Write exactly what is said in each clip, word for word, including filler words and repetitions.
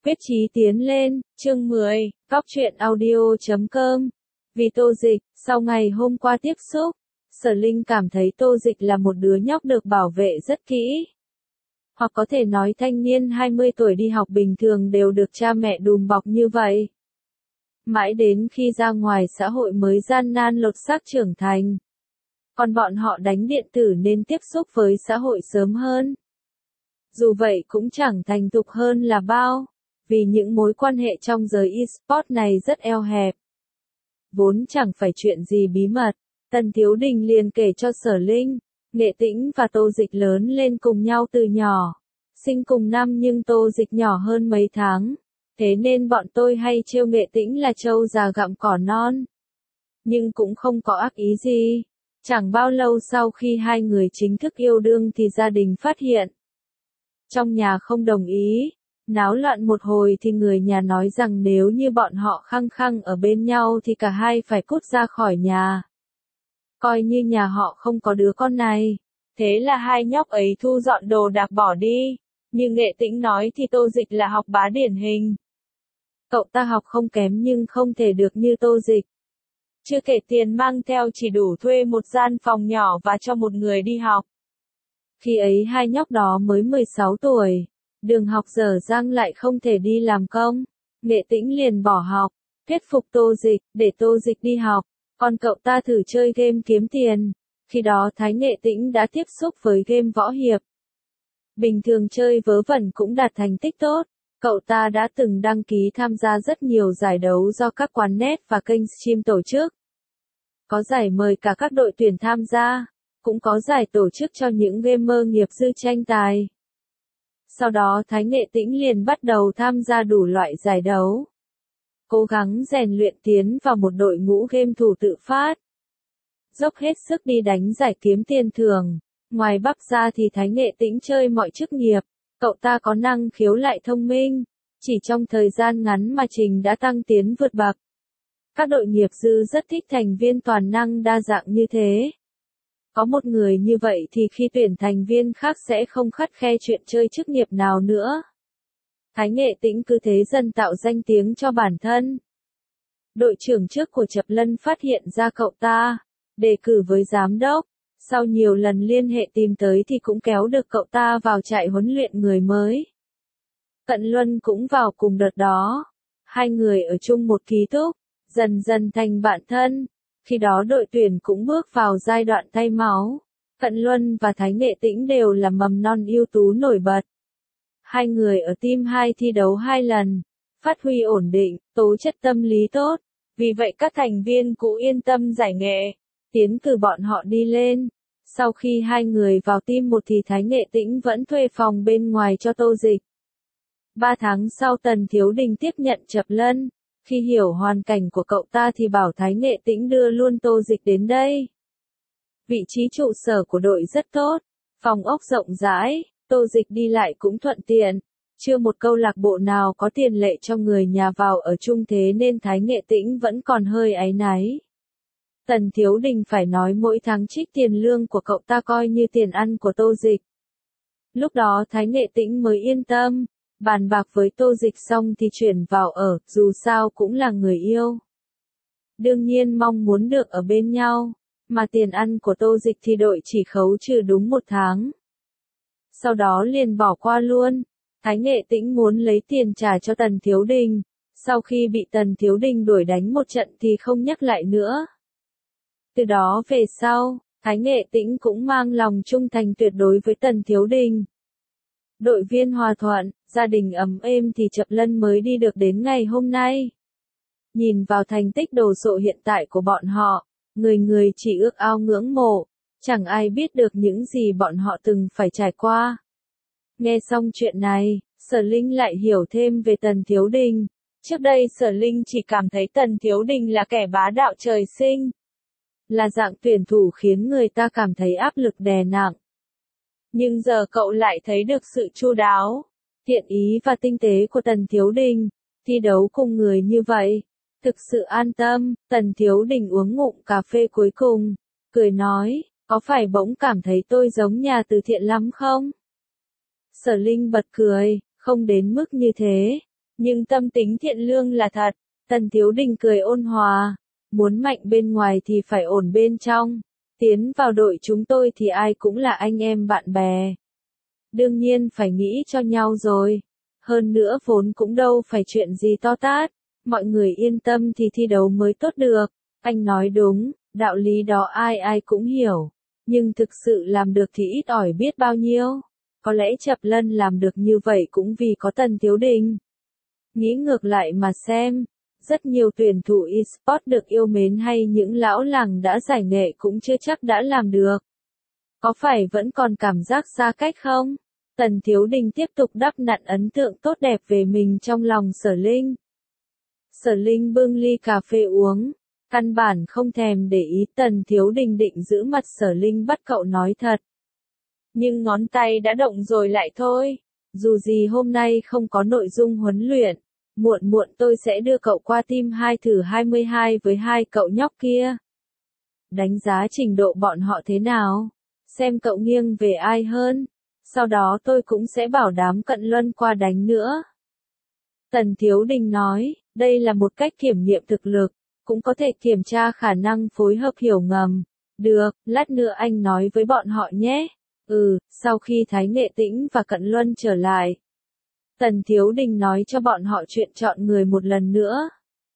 Quyết chí tiến lên, chương mười, góc truyện audio chấm com. Vì Tô Dịch, sau ngày hôm qua tiếp xúc, Sở Linh cảm thấy Tô Dịch là một đứa nhóc được bảo vệ rất kỹ. Hoặc có thể nói thanh niên hai mươi tuổi đi học bình thường đều được cha mẹ đùm bọc như vậy. Mãi đến khi ra ngoài xã hội mới gian nan lột xác trưởng thành. Còn bọn họ đánh điện tử nên tiếp xúc với xã hội sớm hơn. Dù vậy cũng chẳng thành thục hơn là bao, vì những mối quan hệ trong giới e-sport này rất eo hẹp. Vốn chẳng phải chuyện gì bí mật, Tần Thiếu Đình liền kể cho Sở Linh, Nghệ Tĩnh và Tô Dịch lớn lên cùng nhau từ nhỏ. Sinh cùng năm nhưng Tô Dịch nhỏ hơn mấy tháng, thế nên bọn tôi hay trêu Nghệ Tĩnh là trâu già gặm cỏ non. Nhưng cũng không có ác ý gì. Chẳng bao lâu sau khi hai người chính thức yêu đương thì gia đình phát hiện. Trong nhà không đồng ý, náo loạn một hồi thì người nhà nói rằng nếu như bọn họ khăng khăng ở bên nhau thì cả hai phải cút ra khỏi nhà. Coi như nhà họ không có đứa con này. Thế là hai nhóc ấy thu dọn đồ đạc bỏ đi. Như Nghệ Tĩnh nói thì Tô Dịch là học bá điển hình. Cậu ta học không kém nhưng không thể được như Tô Dịch. Chưa kể tiền mang theo chỉ đủ thuê một gian phòng nhỏ và cho một người đi học. Khi ấy hai nhóc đó mới mười sáu tuổi, đường học dở dang lại không thể đi làm công. Nghệ Tĩnh liền bỏ học, thuyết phục Tô Dịch, để Tô Dịch đi học, còn cậu ta thử chơi game kiếm tiền. Khi đó Thái Nghệ Tĩnh đã tiếp xúc với game võ hiệp. Bình thường chơi vớ vẩn cũng đạt thành tích tốt. Cậu ta đã từng đăng ký tham gia rất nhiều giải đấu do các quán net và kênh stream tổ chức. Có giải mời cả các đội tuyển tham gia, cũng có giải tổ chức cho những gamer nghiệp dư tranh tài. Sau đó Thái Nghệ Tĩnh liền bắt đầu tham gia đủ loại giải đấu. Cố gắng rèn luyện tiến vào một đội ngũ game thủ tự phát. Dốc hết sức đi đánh giải kiếm tiền thưởng. Ngoài bắp ra thì Thái Nghệ Tĩnh chơi mọi chức nghiệp. Cậu ta có năng khiếu lại thông minh. Chỉ trong thời gian ngắn mà trình đã tăng tiến vượt bậc. Các đội nghiệp dư rất thích thành viên toàn năng đa dạng như thế. Có một người như vậy thì khi tuyển thành viên khác sẽ không khắt khe chuyện chơi chức nghiệp nào nữa. Thái Nghệ Tĩnh cứ thế dần tạo danh tiếng cho bản thân. Đội trưởng trước của Chập Lân phát hiện ra cậu ta, đề cử với giám đốc. Sau nhiều lần liên hệ tìm tới thì cũng kéo được cậu ta vào trại huấn luyện người mới. Cận Luân cũng vào cùng đợt đó. Hai người ở chung một ký túc, dần dần thành bạn thân. Khi đó đội tuyển cũng bước vào giai đoạn thay máu. Cận Luân và Thái Nghệ Tĩnh đều là mầm non ưu tú nổi bật. Hai người ở team hai thi đấu hai lần, phát huy ổn định, tố chất tâm lý tốt. Vì vậy các thành viên cũ yên tâm giải nghệ, tiến cử bọn họ đi lên. Sau khi hai người vào team một thì Thái Nghệ Tĩnh vẫn thuê phòng bên ngoài cho Tô Dịch. Ba tháng sau Tần Thiếu Đình tiếp nhận Chập Lân. Khi hiểu hoàn cảnh của cậu ta thì bảo Thái Nghệ Tĩnh đưa luôn Tô Dịch đến đây. Vị trí trụ sở của đội rất tốt, phòng ốc rộng rãi, Tô Dịch đi lại cũng thuận tiện. Chưa một câu lạc bộ nào có tiền lệ cho người nhà vào ở chung thế nên Thái Nghệ Tĩnh vẫn còn hơi áy náy. Tần Thiếu Đình phải nói mỗi tháng trích tiền lương của cậu ta coi như tiền ăn của Tô Dịch. Lúc đó Thái Nghệ Tĩnh mới yên tâm. Bàn bạc với Tô Dịch xong thì chuyển vào ở, dù sao cũng là người yêu. Đương nhiên mong muốn được ở bên nhau, mà tiền ăn của Tô Dịch thì đội chỉ khấu trừ đúng một tháng. Sau đó liền bỏ qua luôn. Thái Nghệ Tĩnh muốn lấy tiền trả cho Tần Thiếu Đình, sau khi bị Tần Thiếu Đình đuổi đánh một trận thì không nhắc lại nữa. Từ đó về sau, Thái Nghệ Tĩnh cũng mang lòng trung thành tuyệt đối với Tần Thiếu Đình. Đội viên hòa thuận, gia đình ấm êm thì Chập Lân mới đi được đến ngày hôm nay. Nhìn vào thành tích đồ sộ hiện tại của bọn họ, người người chỉ ước ao ngưỡng mộ, chẳng ai biết được những gì bọn họ từng phải trải qua. Nghe xong chuyện này, Sở Linh lại hiểu thêm về Tần Thiếu Đình. Trước đây Sở Linh chỉ cảm thấy Tần Thiếu Đình là kẻ bá đạo trời sinh. Là dạng tuyển thủ khiến người ta cảm thấy áp lực đè nặng. Nhưng giờ cậu lại thấy được sự chu đáo, thiện ý và tinh tế của Tần Thiếu Đình. Thi đấu cùng người như vậy, thực sự an tâm. Tần Thiếu Đình uống ngụm cà phê cuối cùng, cười nói, có phải bỗng cảm thấy tôi giống nhà từ thiện lắm không? Sở Linh bật cười, không đến mức như thế. Nhưng tâm tính thiện lương là thật. Tần Thiếu Đình cười ôn hòa. Muốn mạnh bên ngoài thì phải ổn bên trong. Tiến vào đội chúng tôi thì ai cũng là anh em bạn bè. Đương nhiên phải nghĩ cho nhau rồi. Hơn nữa vốn cũng đâu phải chuyện gì to tát. Mọi người yên tâm thì thi đấu mới tốt được. Anh nói đúng, đạo lý đó ai ai cũng hiểu. Nhưng thực sự làm được thì ít ỏi biết bao nhiêu. Có lẽ Chập Lân làm được như vậy cũng vì có Tần Thiếu Đình. Nghĩ ngược lại mà xem. Rất nhiều tuyển thủ e-sport được yêu mến hay những lão làng đã giải nghệ cũng chưa chắc đã làm được. Có phải vẫn còn cảm giác xa cách không? Tần Thiếu Đình tiếp tục đắp nặn ấn tượng tốt đẹp về mình trong lòng Sở Linh. Sở Linh bưng ly cà phê uống, căn bản không thèm để ý. Tần Thiếu Đình định giữ mặt Sở Linh bắt cậu nói thật. Nhưng ngón tay đã động rồi lại thôi. Dù gì hôm nay không có nội dung huấn luyện. Muộn muộn tôi sẽ đưa cậu qua team hai thử hai mươi hai với hai cậu nhóc kia. Đánh giá trình độ bọn họ thế nào? Xem cậu nghiêng về ai hơn. Sau đó tôi cũng sẽ bảo đám Cận Luân qua đánh nữa. Tần Thiếu Đình nói, đây là một cách kiểm nghiệm thực lực, cũng có thể kiểm tra khả năng phối hợp hiểu ngầm. Được, lát nữa anh nói với bọn họ nhé. Ừ, sau khi Thái Nghệ Tĩnh và Cận Luân trở lại. Tần Thiếu Đình nói cho bọn họ chuyện chọn người một lần nữa.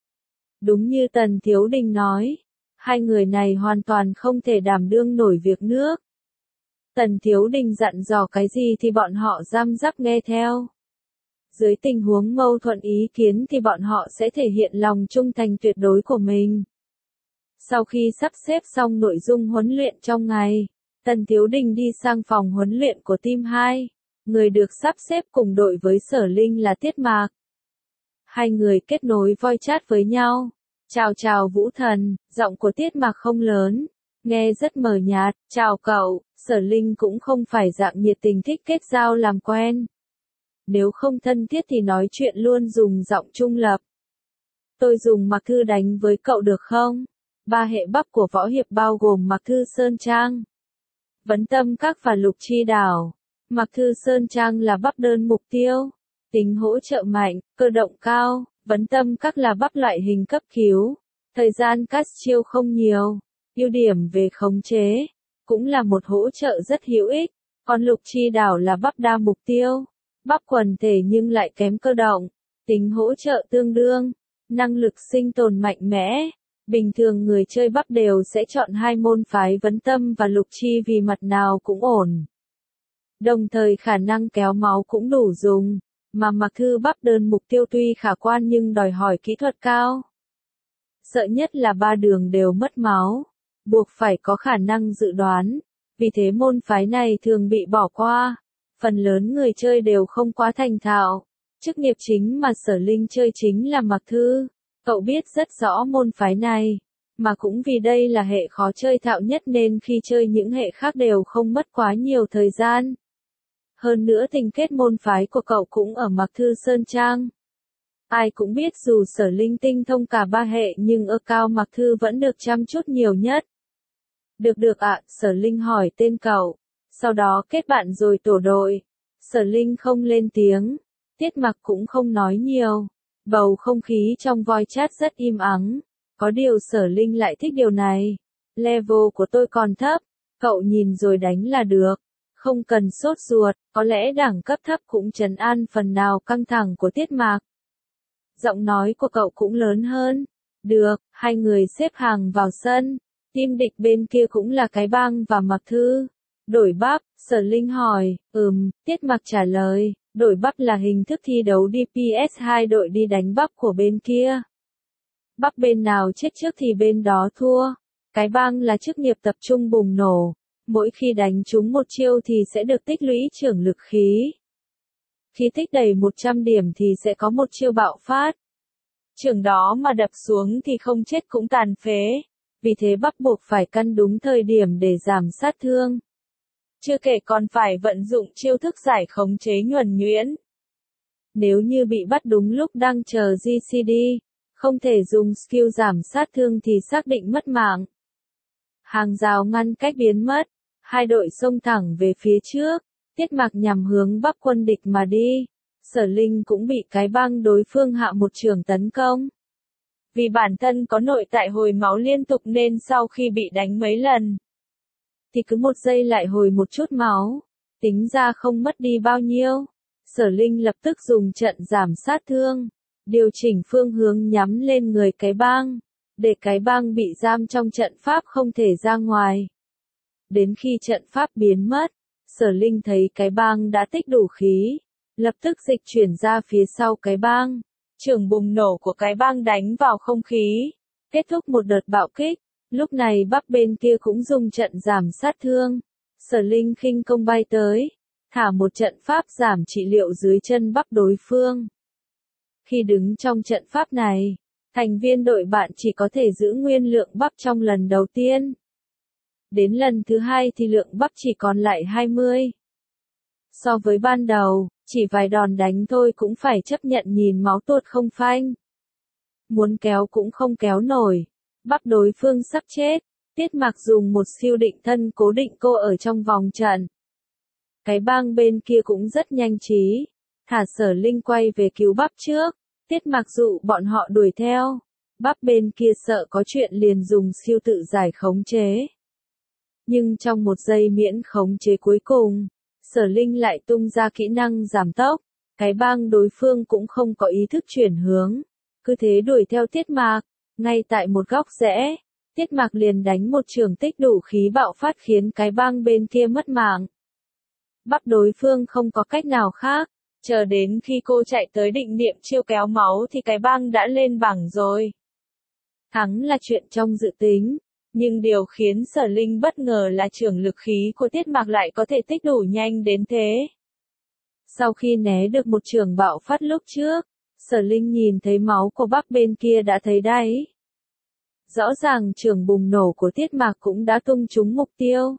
Đúng như Tần Thiếu Đình nói, hai người này hoàn toàn không thể đảm đương nổi việc nước. Tần Thiếu Đình dặn dò cái gì thì bọn họ răm rắp nghe theo. Dưới tình huống mâu thuẫn ý kiến thì bọn họ sẽ thể hiện lòng trung thành tuyệt đối của mình. Sau khi sắp xếp xong nội dung huấn luyện trong ngày, Tần Thiếu Đình đi sang phòng huấn luyện của team hai. Người được sắp xếp cùng đội với Sở Linh là Tiết Mạc. Hai người kết nối voice chat với nhau. Chào chào Vũ Thần, giọng của Tiết Mạc không lớn, nghe rất mờ nhạt. Chào cậu. Sở Linh cũng không phải dạng nhiệt tình thích kết giao làm quen. Nếu không thân thiết thì nói chuyện luôn dùng giọng trung lập. Tôi dùng Mạc Thư đánh với cậu được không? Ba hệ bắp của võ hiệp bao gồm Mạc Thư Sơn Trang, Vấn Tâm Các và Lục Chi Đảo. Mạc Thư Sơn Trang là bắp đơn mục tiêu, tính hỗ trợ mạnh, cơ động cao. Vấn Tâm Các là bắp loại hình cấp cứu, thời gian cast chiêu không nhiều, ưu điểm về khống chế, cũng là một hỗ trợ rất hữu ích. Còn Lục Chi Đảo là bắp đa mục tiêu, bắp quần thể nhưng lại kém cơ động, tính hỗ trợ tương đương, năng lực sinh tồn mạnh mẽ. Bình thường người chơi bắp đều sẽ chọn hai môn phái Vấn Tâm và Lục Chi vì mặt nào cũng ổn. Đồng thời khả năng kéo máu cũng đủ dùng, mà Mạc Thư bắp đơn mục tiêu tuy khả quan nhưng đòi hỏi kỹ thuật cao. Sợ nhất là ba đường đều mất máu, buộc phải có khả năng dự đoán, vì thế môn phái này thường bị bỏ qua. Phần lớn người chơi đều không quá thành thạo. Chức nghiệp chính mà Sở Linh chơi chính là Mạc Thư. Cậu biết rất rõ môn phái này, mà cũng vì đây là hệ khó chơi thạo nhất nên khi chơi những hệ khác đều không mất quá nhiều thời gian. Hơn nữa tình kết môn phái của cậu cũng ở Mạc Thư Sơn Trang. Ai cũng biết dù Sở Linh tinh thông cả ba hệ nhưng ở cao Mạc Thư vẫn được chăm chút nhiều nhất. Được được ạ, Sở Linh hỏi tên cậu, sau đó kết bạn rồi tổ đội. Sở Linh không lên tiếng, Tiết Mạc cũng không nói nhiều. Bầu không khí trong voice chat rất im ắng, có điều Sở Linh lại thích điều này. Level của tôi còn thấp, cậu nhìn rồi đánh là được, không cần sốt ruột, có lẽ đẳng cấp thấp cũng trấn an phần nào căng thẳng của Tiết Mạc. Giọng nói của cậu cũng lớn hơn. Được, hai người xếp hàng vào sân, team địch bên kia cũng là Cái Bang và Mạc Thư. Đổi bắp, Sở Linh hỏi, ừm, Tiết Mạc trả lời. Đổi bắp là hình thức thi đấu đê pê ét hai đội đi đánh bắp của bên kia. Bắp bên nào chết trước thì bên đó thua. Cái Bang là chức nghiệp tập trung bùng nổ. Mỗi khi đánh trúng một chiêu thì sẽ được tích lũy trưởng lực khí. Khi tích đầy một trăm điểm thì sẽ có một chiêu bạo phát. Trưởng đó mà đập xuống thì không chết cũng tàn phế. Vì thế bắp buộc phải căn đúng thời điểm để giảm sát thương. Chưa kể còn phải vận dụng chiêu thức giải khống chế nhuần nhuyễn. Nếu như bị bắt đúng lúc đang chờ giê xê đê, không thể dùng skill giảm sát thương thì xác định mất mạng. Hàng rào ngăn cách biến mất, hai đội xông thẳng về phía trước, Tiết Mạc nhằm hướng Bắc quân địch mà đi. Sở Linh cũng bị cái bang đối phương hạ một trường tấn công. Vì bản thân có nội tại hồi máu liên tục nên sau khi bị đánh mấy lần, thì cứ một giây lại hồi một chút máu, tính ra không mất đi bao nhiêu. Sở Linh lập tức dùng trận giảm sát thương, điều chỉnh phương hướng nhắm lên người cái bang, để cái bang bị giam trong trận pháp không thể ra ngoài. Đến khi trận pháp biến mất, Sở Linh thấy cái bang đã tích đủ khí, lập tức dịch chuyển ra phía sau cái bang. Trường bùng nổ của cái bang đánh vào không khí, kết thúc một đợt bạo kích. Lúc này bắp bên kia cũng dùng trận giảm sát thương. Sở Linh khinh công bay tới, thả một trận pháp giảm trị liệu dưới chân bắp đối phương. Khi đứng trong trận pháp này, thành viên đội bạn chỉ có thể giữ nguyên lượng bắp trong lần đầu tiên. Đến lần thứ hai thì lượng bắp chỉ còn lại hai mươi. So với ban đầu, chỉ vài đòn đánh thôi cũng phải chấp nhận nhìn máu tuột không phanh. Muốn kéo cũng không kéo nổi. Bắp đối phương sắp chết, Tiết Mạc dùng một siêu định thân cố định cô ở trong vòng trận. Cái bang bên kia cũng rất nhanh trí, thả Sở Linh quay về cứu bắp trước, Tiết Mạc dụ bọn họ đuổi theo. Bắp bên kia sợ có chuyện liền dùng siêu tự giải khống chế. Nhưng trong một giây miễn khống chế cuối cùng, Sở Linh lại tung ra kỹ năng giảm tốc, cái bang đối phương cũng không có ý thức chuyển hướng, cứ thế đuổi theo Tiết Mạc. Ngay tại một góc rẽ, Tiết Mạc liền đánh một trường tích đủ khí bạo phát khiến cái bang bên kia mất mạng. Bắp đối phương không có cách nào khác, chờ đến khi cô chạy tới định niệm chiêu kéo máu thì cái bang đã lên bảng rồi. Thắng là chuyện trong dự tính, nhưng điều khiến Sở Linh bất ngờ là trường lực khí của Tiết Mạc lại có thể tích đủ nhanh đến thế. Sau khi né được một trường bạo phát lúc trước, Sở Linh nhìn thấy máu của bắp bên kia đã thấy đáy. Rõ ràng trường bùng nổ của Tiết Mạc cũng đã tung trúng mục tiêu.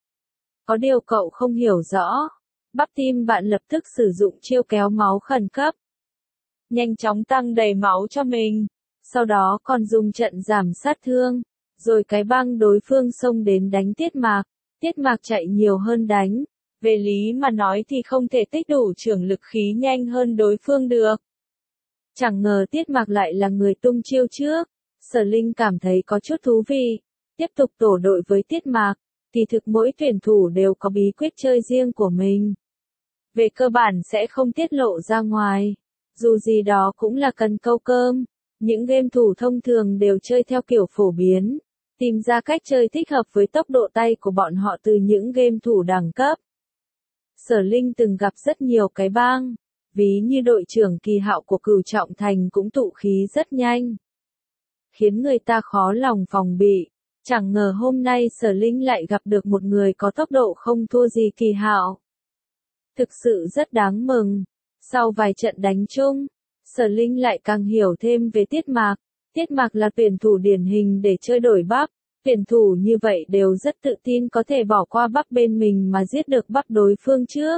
Có điều cậu không hiểu rõ, bắp tim bạn lập tức sử dụng chiêu kéo máu khẩn cấp. Nhanh chóng tăng đầy máu cho mình, sau đó còn dùng trận giảm sát thương, rồi cái bang đối phương xông đến đánh Tiết Mạc. Tiết Mạc chạy nhiều hơn đánh, về lý mà nói thì không thể tích đủ trường lực khí nhanh hơn đối phương được. Chẳng ngờ Tiết Mạc lại là người tung chiêu trước, Sở Linh cảm thấy có chút thú vị. Tiếp tục tổ đội với Tiết Mạc, thì thực mỗi tuyển thủ đều có bí quyết chơi riêng của mình. Về cơ bản sẽ không tiết lộ ra ngoài, dù gì đó cũng là cần câu cơm. Những game thủ thông thường đều chơi theo kiểu phổ biến, tìm ra cách chơi thích hợp với tốc độ tay của bọn họ từ những game thủ đẳng cấp. Sở Linh từng gặp rất nhiều cái bang, ví như đội trưởng Kỳ Hạo của Cửu Trọng Thành cũng tụ khí rất nhanh, khiến người ta khó lòng phòng bị. Chẳng ngờ hôm nay Sở Linh lại gặp được một người có tốc độ không thua gì Kỳ Hạo. Thực sự rất đáng mừng. Sau vài trận đánh chung, Sở Linh lại càng hiểu thêm về Tiết Mạc. Tiết Mạc là tuyển thủ điển hình để chơi đổi bắp. Tuyển thủ như vậy đều rất tự tin có thể bỏ qua bắp bên mình mà giết được bắp đối phương trước.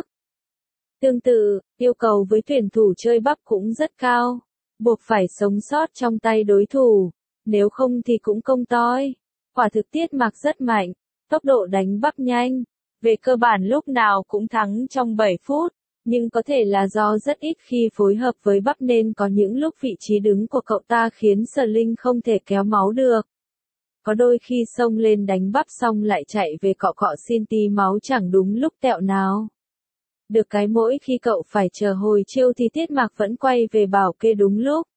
Tương tự, yêu cầu với tuyển thủ chơi bắp cũng rất cao, buộc phải sống sót trong tay đối thủ, nếu không thì cũng công toi. Quả thực Tiết Mạc rất mạnh, tốc độ đánh bắp nhanh, về cơ bản lúc nào cũng thắng trong bảy phút, nhưng có thể là do rất ít khi phối hợp với bắp nên có những lúc vị trí đứng của cậu ta khiến Sở Linh không thể kéo máu được. Có đôi khi xông lên đánh bắp xong lại chạy về cọ cọ xin tí máu chẳng đúng lúc tẹo nào. Được cái mỗi khi cậu phải chờ hồi chiêu thì Tiết Mạc vẫn quay về bảo kê đúng lúc.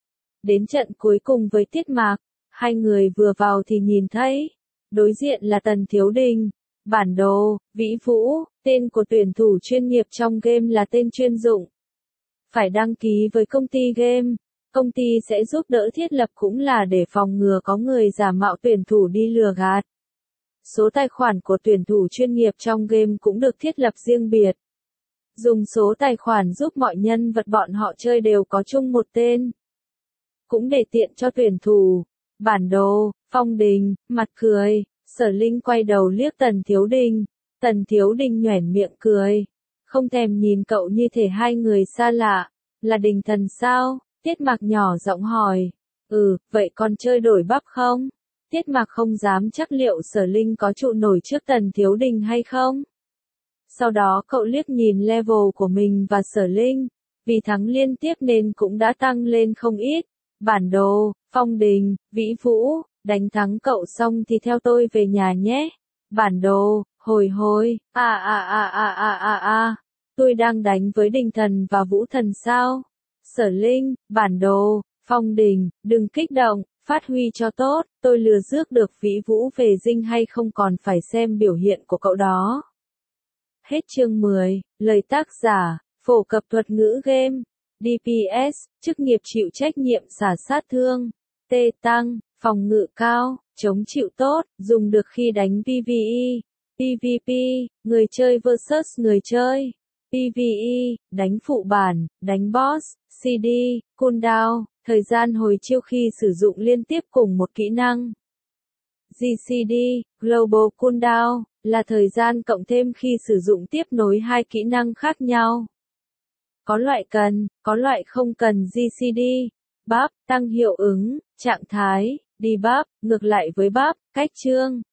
Đến trận cuối cùng với Tiết Mạc, hai người vừa vào thì nhìn thấy, đối diện là Tần Thiếu Đình. Bản đồ, Vĩ Vũ, tên của tuyển thủ chuyên nghiệp trong game là tên chuyên dụng. Phải đăng ký với công ty game, công ty sẽ giúp đỡ thiết lập cũng là để phòng ngừa có người giả mạo tuyển thủ đi lừa gạt. Số tài khoản của tuyển thủ chuyên nghiệp trong game cũng được thiết lập riêng biệt. Dùng số tài khoản giúp mọi nhân vật bọn họ chơi đều có chung một tên. Cũng để tiện cho tuyển thủ. Bản đồ, Phong Đình, mặt cười. Sở Linh quay đầu liếc Tần Thiếu Đình, Tần Thiếu Đình nhoẻn miệng cười, không thèm nhìn cậu như thể hai người xa lạ, là Đình Thần sao? Tiết Mạc nhỏ giọng hỏi, ừ, vậy còn chơi đổi bắp không? Tiết Mạc không dám chắc liệu Sở Linh có trụ nổi trước Tần Thiếu Đình hay không. Sau đó cậu liếc nhìn level của mình và Sở Linh, vì thắng liên tiếp nên cũng đã tăng lên không ít. Bản đồ, Phong Đình, Vĩ Vũ, đánh thắng cậu xong thì theo tôi về nhà nhé. Bản đồ, hồi hồi, à à à à à à à, tôi đang đánh với Đình Thần và Vũ Thần sao? Sở Linh, bản đồ, Phong Đình, đừng kích động, phát huy cho tốt, tôi lừa rước được Vĩ Vũ về dinh hay không còn phải xem biểu hiện của cậu đó. Hết chương mười, lời tác giả, phổ cập thuật ngữ game, đê pê ét, chức nghiệp chịu trách nhiệm xả sát thương, T tăng, phòng ngự cao, chống chịu tốt, dùng được khi đánh pê vê e, pê vê pê, người chơi versus người chơi, pê vê e, đánh phụ bản, đánh boss, xê đê, cooldown, thời gian hồi chiêu khi sử dụng liên tiếp cùng một kỹ năng. giê xê đê, Global Cooldown, là thời gian cộng thêm khi sử dụng tiếp nối hai kỹ năng khác nhau. Có loại cần, có loại không cần giê xê đê. Buff, tăng hiệu ứng, trạng thái, debuff, ngược lại với buff, cách chương.